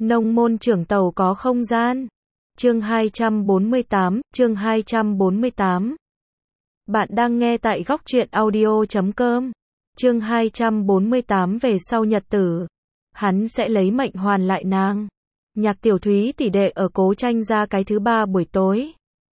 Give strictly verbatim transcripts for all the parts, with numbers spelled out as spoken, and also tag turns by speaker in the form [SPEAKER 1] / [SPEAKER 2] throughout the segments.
[SPEAKER 1] Nông môn trưởng tàu có không gian. Chương hai trăm bốn mươi tám, chương hai trăm bốn mươi tám. Bạn đang nghe tại góc truyện audio chấm com. Chương hai trăm bốn mươi tám về sau nhật tử. Hắn sẽ lấy mệnh hoàn lại nàng. Nhạc Tiểu Thúy tỷ đệ ở Cố Tranh ra cái thứ ba buổi tối.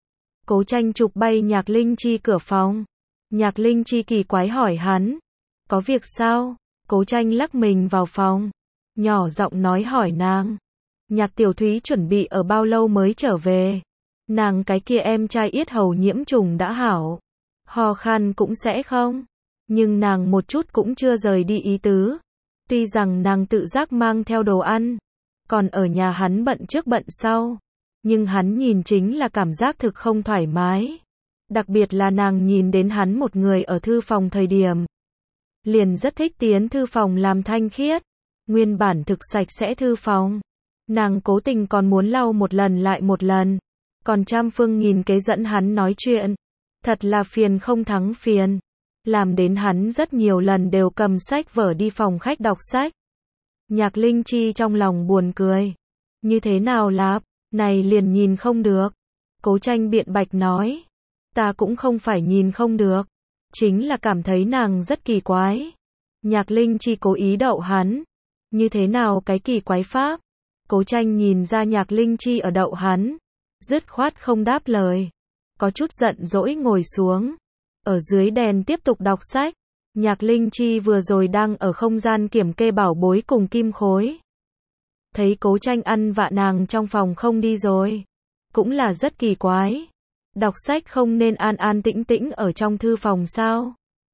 [SPEAKER 1] Cố Tranh chụp bay Nhạc Linh Chi cửa phòng. Nhạc Linh Chi kỳ quái hỏi hắn. Có việc sao? Cố Tranh lắc mình vào phòng. Nhỏ giọng nói hỏi nàng. Nhạc Tiểu Thúy chuẩn bị ở bao lâu mới trở về? Nàng cái kia em trai yết hầu nhiễm trùng đã hảo. Ho khan cũng sẽ không. Nhưng nàng một chút cũng chưa rời đi ý tứ. Tuy rằng nàng tự giác mang theo đồ ăn. Còn ở nhà hắn bận trước bận sau. Nhưng hắn nhìn chính là cảm giác thực không thoải mái. Đặc biệt là nàng nhìn đến hắn một người ở thư phòng thời điểm. Liền rất thích tiến thư phòng làm thanh khiết. Nguyên bản thực sạch sẽ thư phòng. Nàng cố tình còn muốn lau một lần lại một lần. Còn trăm phương nghìn kế dẫn hắn nói chuyện. Thật là phiền không thắng phiền. Làm đến hắn rất nhiều lần đều cầm sách vở đi phòng khách đọc sách. Nhạc Linh Chi trong lòng buồn cười. Như thế nào lạp, này liền nhìn không được. Cố Tranh biện bạch nói. Ta cũng không phải nhìn không được. Chính là cảm thấy nàng rất kỳ quái. Nhạc Linh Chi cố ý đậu hắn. Như thế nào cái kỳ quái pháp? Cố Tranh nhìn ra Nhạc Linh Chi ở đậu hắn. Dứt khoát không đáp lời. Có chút giận dỗi ngồi xuống. Ở dưới đèn tiếp tục đọc sách. Nhạc Linh Chi vừa rồi đang ở không gian kiểm kê bảo bối cùng kim khối. Thấy Cố Tranh ăn vạ nàng trong phòng không đi rồi. Cũng là rất kỳ quái. Đọc sách không nên an an tĩnh tĩnh ở trong thư phòng sao?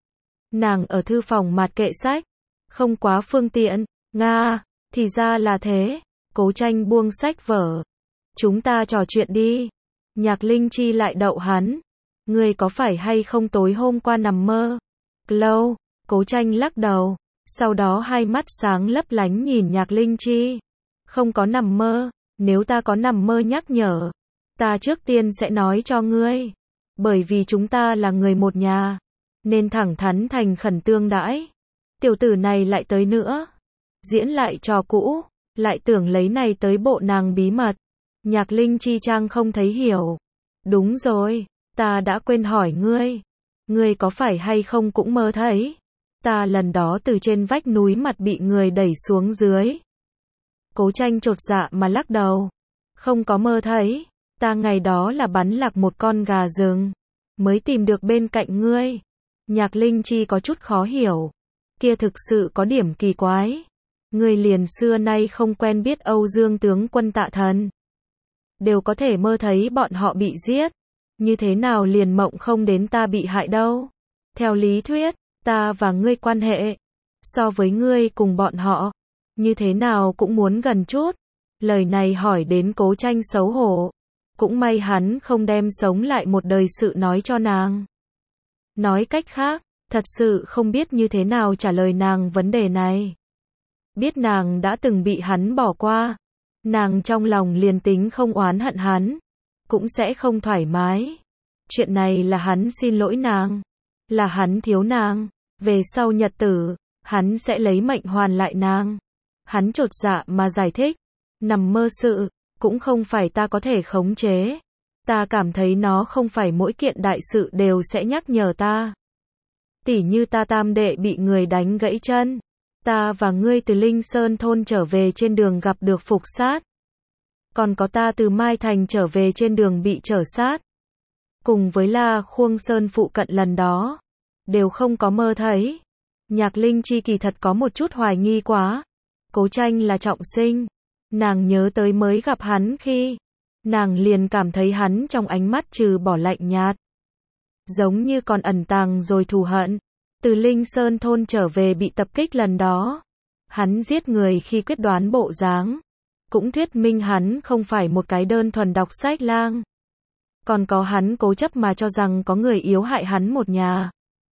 [SPEAKER 1] Nàng ở thư phòng mặt kệ sách. Không quá phương tiện. Nga, thì ra là thế. Cố Tranh buông sách vở. Chúng ta trò chuyện đi. Nhạc Linh Chi lại đậu hắn. Ngươi có phải hay không tối hôm qua nằm mơ? Lâu. Cố Tranh lắc đầu. Sau đó hai mắt sáng lấp lánh nhìn Nhạc Linh Chi. Không có nằm mơ. Nếu ta có nằm mơ nhắc nhở. Ta trước tiên sẽ nói cho ngươi. Bởi vì chúng ta là người một nhà. Nên thẳng thắn thành khẩn tương đãi. Tiểu tử này lại tới nữa. Diễn lại trò cũ. Lại tưởng lấy này tới bộ nàng bí mật. Nhạc Linh Chi trang không thấy hiểu. Đúng rồi. Ta đã quên hỏi ngươi. Ngươi có phải hay không cũng mơ thấy. Ta lần đó từ trên vách núi mặt bị người đẩy xuống dưới. Cố Tranh chột dạ mà lắc đầu. Không có mơ thấy. Ta ngày đó là bắn lạc một con gà rừng. Mới tìm được bên cạnh ngươi. Nhạc Linh Chi có chút khó hiểu. Kia thực sự có điểm kỳ quái. Ngươi liền xưa nay không quen biết Âu Dương tướng quân Tạ Thần. Đều có thể mơ thấy bọn họ bị giết. Như thế nào liền mộng không đến ta bị hại đâu. Theo lý thuyết, ta và ngươi quan hệ. So với ngươi cùng bọn họ. Như thế nào cũng muốn gần chút. Lời này hỏi đến Cố Tranh xấu hổ. Cũng may hắn không đem sống lại một đời sự nói cho nàng. Nói cách khác, thật sự không biết như thế nào trả lời nàng vấn đề này. Biết nàng đã từng bị hắn bỏ qua. Nàng trong lòng liền tính không oán hận hắn. Cũng sẽ không thoải mái. Chuyện này là hắn xin lỗi nàng. Là hắn thiếu nàng. Về sau nhật tử, hắn sẽ lấy mệnh hoàn lại nàng. Hắn chột dạ mà giải thích. Nằm mơ sự, cũng không phải ta có thể khống chế. Ta cảm thấy nó không phải mỗi kiện đại sự đều sẽ nhắc nhở ta. Tỉ như ta tam đệ bị người đánh gãy chân. Ta và ngươi từ Linh Sơn thôn trở về trên đường gặp được phục sát. Còn có ta từ Mai Thành trở về trên đường bị trở sát. Cùng với La Khuông Sơn phụ cận lần đó. Đều không có mơ thấy. Nhạc Linh Chi kỳ thật có một chút hoài nghi quá. Cố Tranh là trọng sinh. Nàng nhớ tới mới gặp hắn khi. Nàng liền cảm thấy hắn trong ánh mắt trừ bỏ lạnh nhạt. Giống như còn ẩn tàng rồi thù hận. Từ Linh Sơn thôn trở về bị tập kích lần đó. Hắn giết người khi quyết đoán bộ dáng. Cũng thuyết minh hắn không phải một cái đơn thuần đọc sách lang. Còn có hắn cố chấp mà cho rằng có người yếu hại hắn một nhà.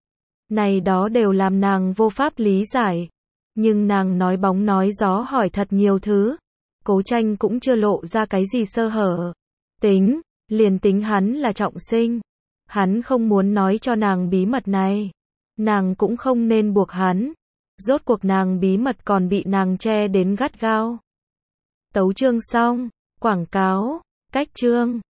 [SPEAKER 1] Này đó đều làm nàng vô pháp lý giải. Nhưng nàng nói bóng nói gió hỏi thật nhiều thứ. Cố Tranh cũng chưa lộ ra cái gì sơ hở. Tính, liền tính hắn là trọng sinh. Hắn không muốn nói cho nàng bí mật này. Nàng cũng không nên buộc hắn. Rốt cuộc nàng bí mật còn bị nàng che đến gắt gao. Tấu chương xong. Quảng cáo. Cách chương.